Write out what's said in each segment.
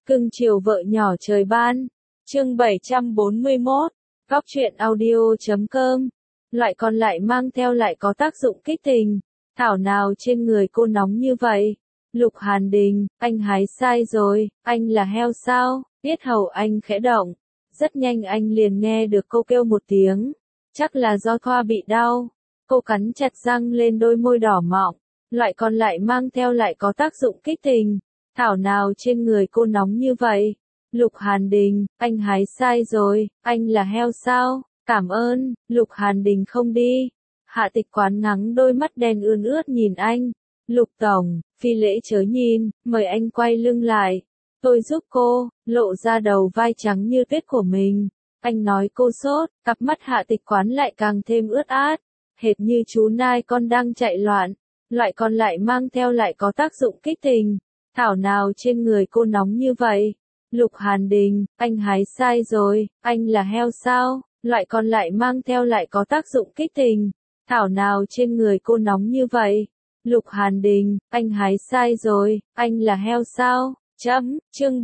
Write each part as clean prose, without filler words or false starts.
Cưng chiều vợ nhỏ trời ban. Chương 741. Góc truyện audio.com. Loại còn lại mang theo lại có tác dụng kích tình. Thảo nào trên người cô nóng như vậy? Lục Hàn Đình, anh hái sai rồi, anh là heo sao? Yết hầu anh khẽ động. Rất nhanh anh liền nghe được cô kêu một tiếng. Chắc là do thoa bị đau. Cô cắn chặt răng lên đôi môi đỏ mọng. Loại còn lại mang theo lại có tác dụng kích tình. Thảo nào trên người cô nóng như vậy? Lục Hàn Đình, anh hái sai rồi, anh là heo sao? Cảm ơn, Lục Hàn Đình không đi. Hạ Tịch Quán ngắng đôi mắt đen ươn ướt nhìn anh. Lục Tổng, phi lễ chớ nhìn, mời anh quay lưng lại. Tôi giúp cô, lộ ra đầu vai trắng như tuyết của mình. Anh nói cô sốt, cặp mắt Hạ Tịch Quán lại càng thêm ướt át. Hệt như chú nai con đang chạy loạn. Loại còn lại mang theo lại có tác dụng kích tình. Thảo nào trên người cô nóng như vậy? Lục Hàn Đình, anh hái sai rồi, anh là heo sao? Loại còn lại mang theo lại có tác dụng kích tình. Thảo nào trên người cô nóng như vậy? Lục Hàn Đình, anh hái sai rồi, anh là heo sao? Chương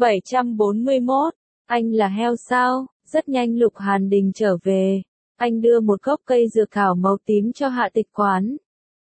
741. Anh là heo sao? Rất nhanh Lục Hàn Đình trở về. Anh đưa một gốc cây dược thảo màu tím cho Hạ Tịch Quán.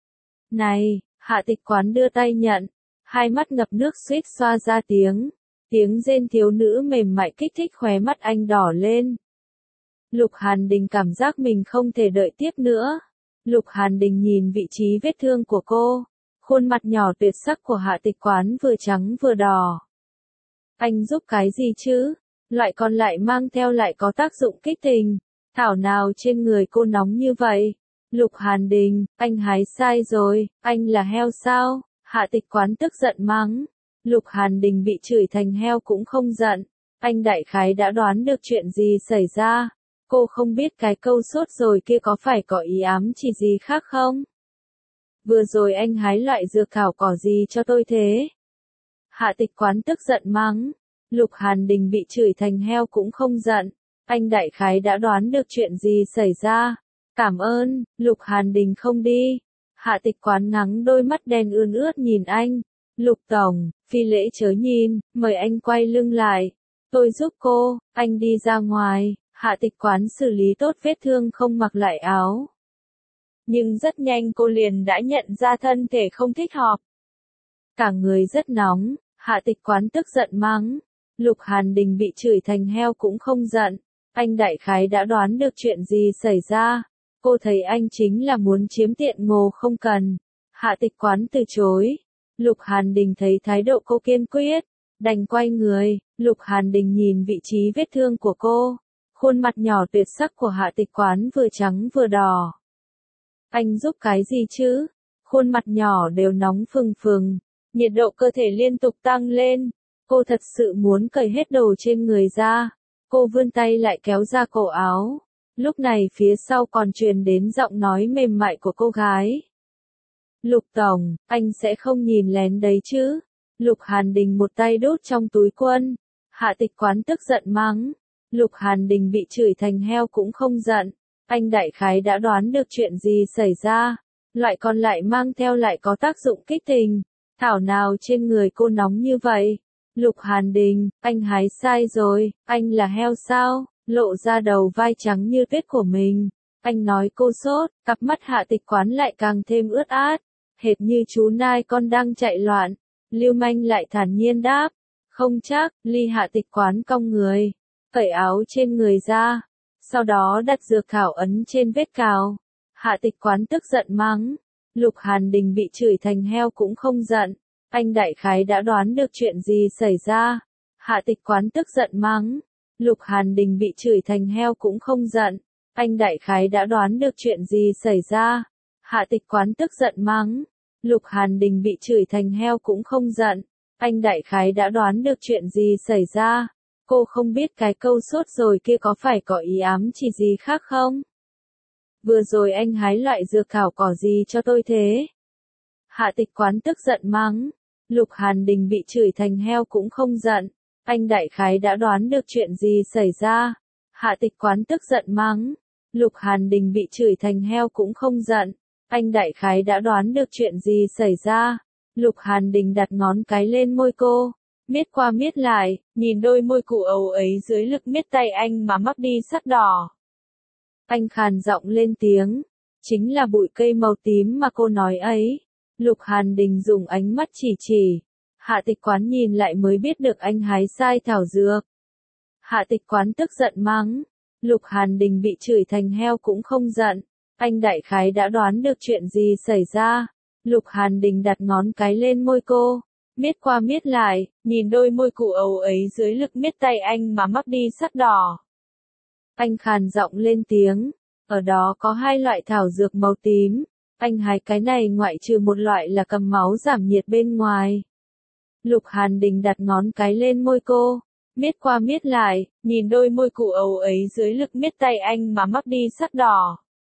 Này, Hạ Tịch Quán đưa tay nhận. Hai mắt ngập nước suýt xoa ra tiếng. Tiếng rên thiếu nữ mềm mại kích thích khóe mắt anh đỏ lên. Lục Hàn Đình cảm giác mình không thể đợi tiếp nữa. Lục Hàn Đình nhìn vị trí vết thương của cô. Khuôn mặt nhỏ tuyệt sắc của Hạ Tịch Quán vừa trắng vừa đỏ. Anh giúp cái gì chứ? Loại còn lại mang theo lại có tác dụng kích tình. Thảo nào trên người cô nóng như vậy? Lục Hàn Đình, anh hái sai rồi, anh là heo sao? Hạ Tịch Quán tức giận mắng. Lục Hàn Đình bị chửi thành heo cũng không giận. Anh đại khái đã đoán được chuyện gì xảy ra. Cô không biết cái câu sốt rồi kia có phải có ý ám chỉ gì khác không? Vừa rồi anh hái loại dược thảo cỏ gì cho tôi thế? Hạ Tịch Quán tức giận mắng. Lục Hàn Đình bị chửi thành heo cũng không giận. Anh đại khái đã đoán được chuyện gì xảy ra. Cảm ơn, Lục Hàn Đình không đi. Hạ Tịch Quán ngắng đôi mắt đen ươn ướt nhìn anh. Lục Tổng, phi lễ chớ nhìn, mời anh quay lưng lại. Tôi giúp cô, anh đi ra ngoài. Hạ Tịch Quán xử lý tốt vết thương không mặc lại áo. Nhưng rất nhanh cô liền đã nhận ra thân thể không thích hợp. Cả người rất nóng, Hạ Tịch Quán tức giận mắng. Lục Hàn Đình bị chửi thành heo cũng không giận. Anh đại khái đã đoán được chuyện gì xảy ra. Cô thấy anh chính là muốn chiếm tiện ngồ không cần. Hạ Tịch Quán từ chối. Lục Hàn Đình thấy thái độ cô kiên quyết, đành quay người. Lục Hàn Đình nhìn vị trí vết thương của cô. Khuôn mặt nhỏ tuyệt sắc của Hạ Tịch Quán vừa trắng vừa đỏ. Anh giúp cái gì chứ? Khuôn mặt nhỏ đều nóng phừng phừng. Nhiệt độ cơ thể liên tục tăng lên. Cô thật sự muốn cởi hết đồ trên người ra. Cô vươn tay lại kéo ra cổ áo. Lúc này phía sau còn truyền đến giọng nói mềm mại của cô gái. Lục Tổng, anh sẽ không nhìn lén đấy chứ? Lục Hàn Đình một tay đút trong túi quần. Hạ Tịch Quán tức giận mắng. Lục Hàn Đình bị chửi thành heo cũng không giận. Anh đại khái đã đoán được chuyện gì xảy ra. Loại còn lại mang theo lại có tác dụng kích tình. Thảo nào trên người cô nóng như vậy? Lục Hàn Đình, anh hái sai rồi, anh là heo sao? Lộ ra đầu vai trắng như tuyết của mình. Anh nói cô sốt, cặp mắt Hạ Tịch Quán lại càng thêm ướt át. Hệt như chú nai con đang chạy loạn. Lưu manh lại thản nhiên đáp. Không chắc, Ly. Hạ Tịch Quán cong người. Cởi áo trên người ra. Sau đó đặt dược thảo ấn trên vết cào. Hạ Tịch Quán tức giận mắng. Lục Hàn Đình bị chửi thành heo cũng không giận. Anh đại khái đã đoán được chuyện gì xảy ra. Hạ Tịch Quán tức giận mắng. Lục Hàn Đình bị chửi thành heo cũng không giận. Anh đại khái đã đoán được chuyện gì xảy ra. Hạ Tịch Quán tức giận mắng. Lục Hàn Đình bị chửi thành heo cũng không giận. Anh đại khái đã đoán được chuyện gì xảy ra. Cô không biết cái câu sốt rồi kia có phải có ý ám chỉ gì khác không? Vừa rồi anh hái loại dược thảo cỏ gì cho tôi thế? Hạ Tịch Quán tức giận mắng. Lục Hàn Đình bị chửi thành heo cũng không giận. Anh đại khái đã đoán được chuyện gì xảy ra. Hạ Tịch Quán tức giận mắng. Lục Hàn Đình bị chửi thành heo cũng không giận. Anh đại khái đã đoán được chuyện gì xảy ra. Lục Hàn Đình đặt ngón cái lên môi cô. miết qua miết lại, nhìn đôi môi cụ ấu ấy dưới lực miết tay anh mà mắc đi sắc đỏ. Anh khàn giọng lên tiếng, chính là bụi cây màu tím mà cô nói ấy. Lục Hàn Đình dùng ánh mắt chỉ. Hạ Tịch Quán nhìn lại mới biết được anh hái sai thảo dược. Hạ Tịch Quán tức giận mắng. Lục Hàn Đình bị chửi thành heo cũng không giận. Anh đại khái đã đoán được chuyện gì xảy ra. Lục Hàn Đình đặt ngón cái lên môi cô. Miết qua miết lại, nhìn đôi môi cụ ấu ấy dưới lực miết tay anh mà mắc đi sắc đỏ. Anh khàn giọng lên tiếng. Ở đó có 2 loại thảo dược màu tím. Anh hái cái này ngoại trừ một loại là cầm máu giảm nhiệt bên ngoài. Lục Hàn Đình đặt ngón cái lên môi cô. Miết qua miết lại, nhìn đôi môi cụ ấu ấy dưới lực miết tay anh mà mắc đi sắc đỏ.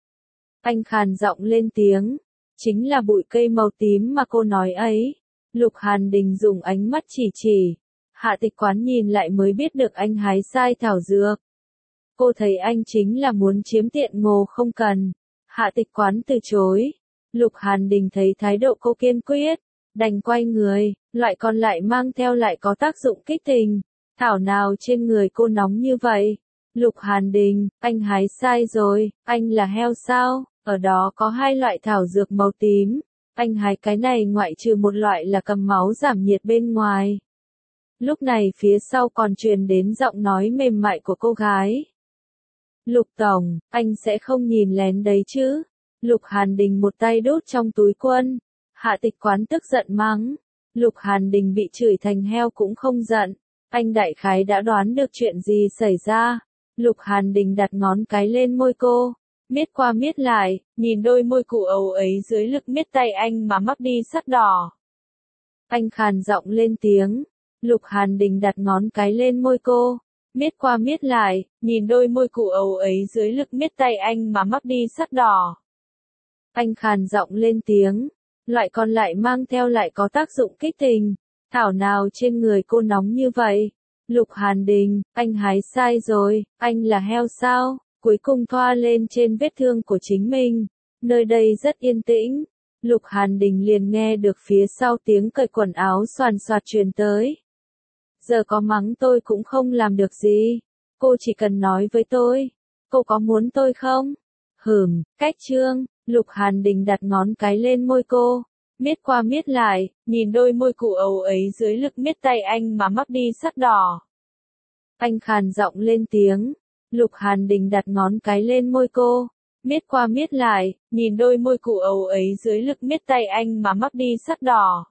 Anh khàn giọng lên tiếng. Chính là bụi cây màu tím mà cô nói ấy. Lục Hàn Đình dùng ánh mắt chỉ. Hạ Tịch Quán nhìn lại mới biết được anh hái sai thảo dược. Cô thấy anh chính là muốn chiếm tiện ngồ không cần. Hạ Tịch Quán từ chối. Lục Hàn Đình thấy thái độ cô kiên quyết, đành quay người, loại còn lại mang theo lại có tác dụng kích tình. Thảo nào trên người cô nóng như vậy? Lục Hàn Đình, anh hái sai rồi, anh là heo sao? Ở đó có 2 loại thảo dược màu tím. Anh hái cái này ngoại trừ một loại là cầm máu giảm nhiệt bên ngoài. Lúc này phía sau còn truyền đến giọng nói mềm mại của cô gái. Lục Tổng, anh sẽ không nhìn lén đấy chứ? Lục Hàn Đình một tay đút trong túi quần. Hạ Tịch Quán tức giận mắng. Lục Hàn Đình bị chửi thành heo cũng không giận. Anh đại khái đã đoán được chuyện gì xảy ra. Lục Hàn Đình đặt ngón cái lên môi cô. Miết qua miết lại, nhìn đôi môi cụ ấu ấy dưới lực miết tay anh mà mắc đi sắc đỏ. Anh khàn giọng lên tiếng. Lục Hàn Đình đặt ngón cái lên môi cô. Miết qua miết lại, nhìn đôi môi cụ ấu ấy dưới lực miết tay anh mà mắc đi sắc đỏ. Anh khàn giọng lên tiếng. Loại còn lại mang theo lại có tác dụng kích tình. Thảo nào trên người cô nóng như vậy? Lục Hàn Đình, anh hái sai rồi, anh là heo sao? Cuối cùng thoa lên trên vết thương của chính mình. Nơi đây rất yên tĩnh. Lục Hàn Đình liền nghe được phía sau tiếng cởi quần áo xoàn xoạt truyền tới. Giờ có mắng tôi cũng không làm được gì. Cô chỉ cần nói với tôi. Cô có muốn tôi không? Cách trương. Lục Hàn Đình đặt ngón cái lên môi cô. Miết qua miết lại, nhìn đôi môi cụ ấu ấy dưới lực miết tay anh mà mắc đi sắc đỏ. Anh khàn giọng lên tiếng. Lục Hàn Đình đặt ngón cái lên môi cô. Miết qua miết lại, nhìn đôi môi cụ ấu ấy dưới lực miết tay anh mà mắc đi sắc đỏ.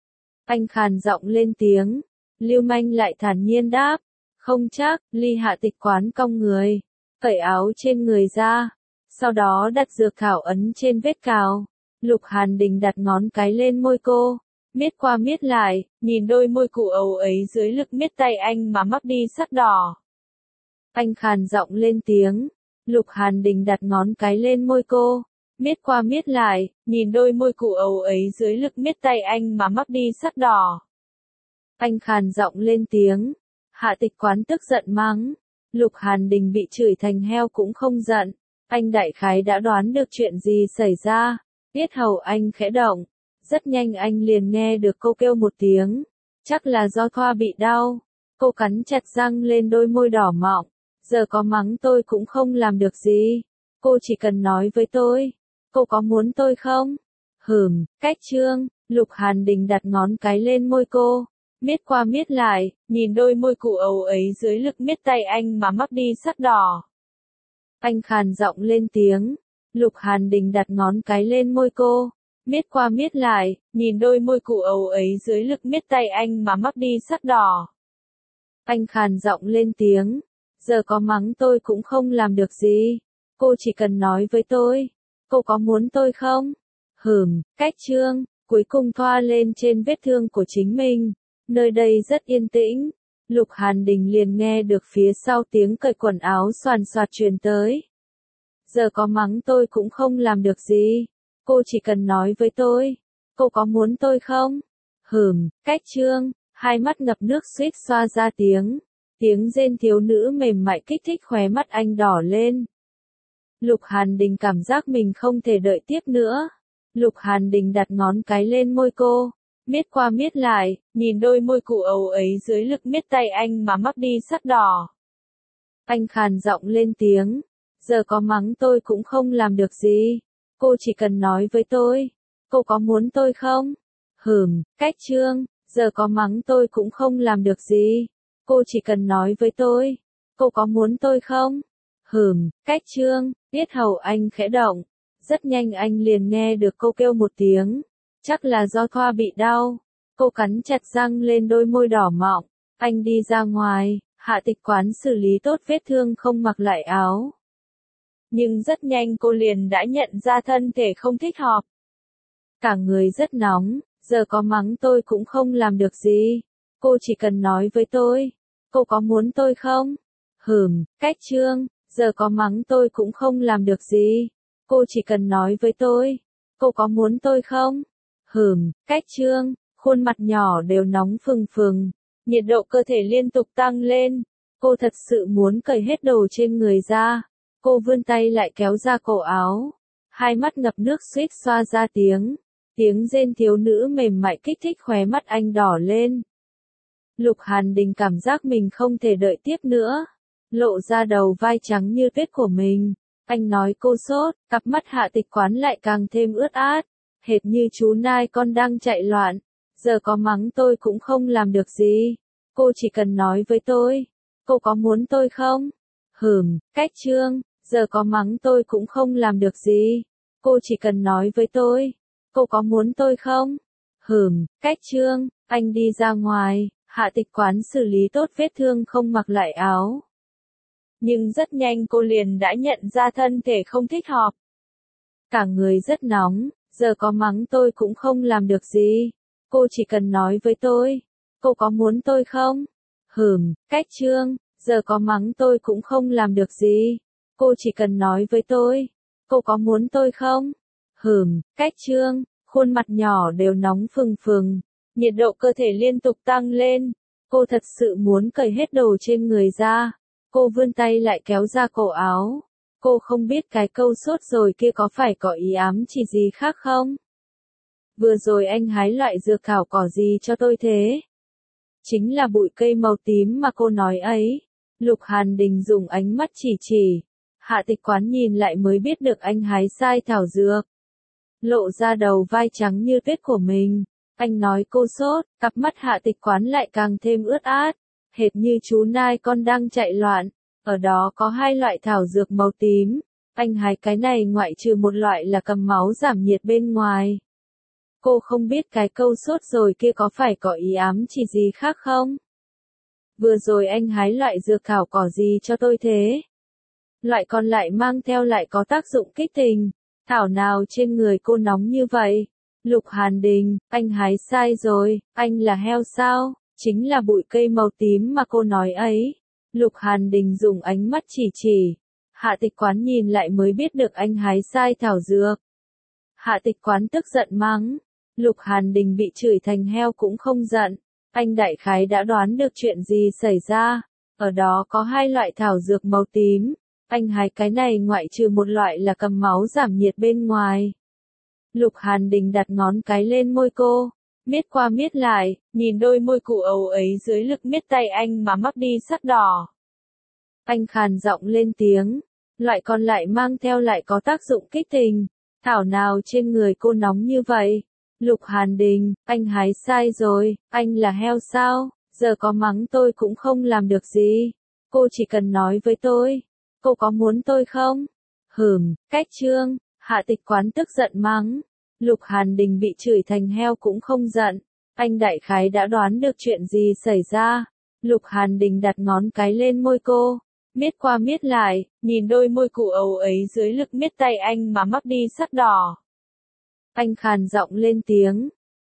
Anh khàn giọng lên tiếng. Lưu manh lại thản nhiên đáp. Không chắc. Ly Hạ Tịch Quán cong người. Cởi áo trên người ra. Sau đó đặt dược thảo ấn trên vết cào. Lục Hàn Đình đặt ngón cái lên môi cô. Miết qua miết lại, nhìn đôi môi cụ ấu ấy dưới lực miết tay anh mà mắc đi sắc đỏ. Anh khàn giọng lên tiếng. Lục Hàn Đình đặt ngón cái lên môi cô. Miết qua miết lại, nhìn đôi môi cụ ấu ấy dưới lực miết tay anh mà mắc đi sắc đỏ. Anh khàn giọng lên tiếng. Hạ Tịch Quán tức giận mắng. Lục Hàn Đình bị chửi thành heo cũng không giận. Anh đại khái đã đoán được chuyện gì xảy ra. Yết hầu anh khẽ động. Rất nhanh anh liền nghe được cô kêu một tiếng. Chắc là do thoa bị đau. Cô cắn chặt răng lên đôi môi đỏ mọng. Giờ có mắng tôi cũng không làm được gì. Cô chỉ cần nói với tôi. Cô có muốn tôi không? Cách trương. Lục Hàn Đình đặt ngón cái lên môi cô. Miết qua miết lại, nhìn đôi môi cụ ấu ấy dưới lực miết tay anh mà mắc đi sắc đỏ. Anh khàn giọng lên tiếng. Lục Hàn Đình đặt ngón cái lên môi cô. Miết qua miết lại, nhìn đôi môi cụ ấu ấy dưới lực miết tay anh mà mắc đi sắc đỏ. Anh khàn giọng lên tiếng. Giờ có mắng tôi cũng không làm được gì. Cô chỉ cần nói với tôi. Cô có muốn tôi không? Cách trương. Cuối cùng thoa lên trên vết thương của chính mình. Nơi đây rất yên tĩnh. Lục Hàn Đình liền nghe được phía sau tiếng cởi quần áo xoàn xoạt truyền tới. Giờ có mắng tôi cũng không làm được gì. Cô chỉ cần nói với tôi. Cô có muốn tôi không? Cách trương. Hai mắt ngập nước suýt xoa ra tiếng. Tiếng rên thiếu nữ mềm mại kích thích khóe mắt anh đỏ lên. Lục Hàn Đình cảm giác mình không thể đợi tiếp nữa. Lục Hàn Đình đặt ngón cái lên môi cô. miết qua miết lại, nhìn đôi môi cụ ấu ấy dưới lực miết tay anh mà mắc đi sắc đỏ. Anh khàn giọng lên tiếng, giờ có mắng tôi cũng không làm được gì, cô chỉ cần nói với tôi, cô có muốn tôi không? Cách Trương, giờ có mắng tôi cũng không làm được gì, cô chỉ cần nói với tôi, cô có muốn tôi không? Cách Trương, yết hầu anh khẽ động, rất nhanh anh liền nghe được cô kêu một tiếng, chắc là do Thoa bị đau. Cô cắn chặt răng lên đôi môi đỏ mọng, anh đi ra ngoài, Hạ Tịch Quán xử lý tốt vết thương không mặc lại áo. Nhưng rất nhanh cô liền đã nhận ra thân thể không thích hợp. Cả người rất nóng, giờ có mắng tôi cũng không làm được gì. Cô chỉ cần nói với tôi, cô có muốn tôi không? Cách Trương, giờ có mắng tôi cũng không làm được gì. Cô chỉ cần nói với tôi, cô có muốn tôi không? Cách Trương, khuôn mặt nhỏ đều nóng phừng phừng, nhiệt độ cơ thể liên tục tăng lên. Cô thật sự muốn cởi hết đồ trên người ra. Cô vươn tay lại kéo ra cổ áo, hai mắt ngập nước suýt xoa ra tiếng. Tiếng rên thiếu nữ mềm mại kích thích khóe mắt anh đỏ lên. Lục Hàn Đình cảm giác mình không thể đợi tiếp nữa, lộ ra đầu vai trắng như tuyết của mình. Anh nói cô sốt, cặp mắt Hạ Tịch Quán lại càng thêm ướt át, hệt như chú nai con đang chạy loạn. Giờ có mắng tôi cũng không làm được gì, cô chỉ cần nói với tôi, cô có muốn tôi không? Cách Trương, giờ có mắng tôi cũng không làm được gì, cô chỉ cần nói với tôi, cô có muốn tôi không? Cách Trương, anh đi ra ngoài, Hạ Tịch Quán xử lý tốt vết thương không mặc lại áo. Nhưng rất nhanh cô liền đã nhận ra thân thể không thích hợp. Cả người rất nóng, giờ có mắng tôi cũng không làm được gì. Cô chỉ cần nói với tôi, cô có muốn tôi không? Cách Trương, giờ có mắng tôi cũng không làm được gì. Cô chỉ cần nói với tôi, cô có muốn tôi không? Cách Trương, khuôn mặt nhỏ đều nóng phừng phừng, nhiệt độ cơ thể liên tục tăng lên. Cô thật sự muốn cởi hết đồ trên người ra. Cô vươn tay lại kéo ra cổ áo. Cô không biết cái câu sốt rồi kia có phải có ý ám chỉ gì khác không? Vừa rồi anh hái loại dược thảo cỏ gì cho tôi thế? Chính là bụi cây màu tím mà cô nói ấy. Lục Hàn Đình dùng ánh mắt chỉ. Hạ Tịch Quán nhìn lại mới biết được anh hái sai thảo dược. Lộ ra đầu vai trắng như tuyết của mình. Anh nói cô sốt, cặp mắt Hạ Tịch Quán lại càng thêm ướt át, hệt như chú nai con đang chạy loạn. Ở đó có hai loại thảo dược màu tím. Anh hái cái này ngoại trừ một loại là cầm máu giảm nhiệt bên ngoài. Cô không biết cái câu sốt rồi kia có phải có ý ám chỉ gì khác không? Vừa rồi anh hái loại dược thảo cỏ gì cho tôi thế? Loại còn lại mang theo lại có tác dụng kích tình. Thảo nào trên người cô nóng như vậy? Lục Hàn Đình, anh hái sai rồi, anh là heo sao? Chính là bụi cây màu tím mà cô nói ấy. Lục Hàn Đình dùng ánh mắt chỉ. Hạ Tịch Quán nhìn lại mới biết được anh hái sai thảo dược. Hạ Tịch Quán tức giận mắng. Lục Hàn Đình bị chửi thành heo cũng không giận. Anh đại khái đã đoán được chuyện gì xảy ra. Ở đó có hai loại thảo dược màu tím. Anh hái cái này ngoại trừ một loại là cầm máu giảm nhiệt bên ngoài. Lục Hàn Đình đặt ngón cái lên môi cô. Miết qua miết lại, nhìn đôi môi cụ ấu ấy dưới lực miết tay anh mà mắc đi sắc đỏ. Anh khàn giọng lên tiếng. Loại còn lại mang theo lại có tác dụng kích tình. Thảo nào trên người cô nóng như vậy? Lục Hàn Đình, anh hái sai rồi, anh là heo sao? Giờ có mắng tôi cũng không làm được gì. Cô chỉ cần nói với tôi, cô có muốn tôi không? Cách Trương, Hạ Tịch Quán tức giận mắng. Lục Hàn Đình bị chửi thành heo cũng không giận. Anh đại khái đã đoán được chuyện gì xảy ra. Lục Hàn Đình đặt ngón cái lên môi cô. Miết qua miết lại, nhìn đôi môi cụ ấu ấy dưới lực miết tay anh mà mắc đi sắc đỏ. Anh khàn giọng lên tiếng.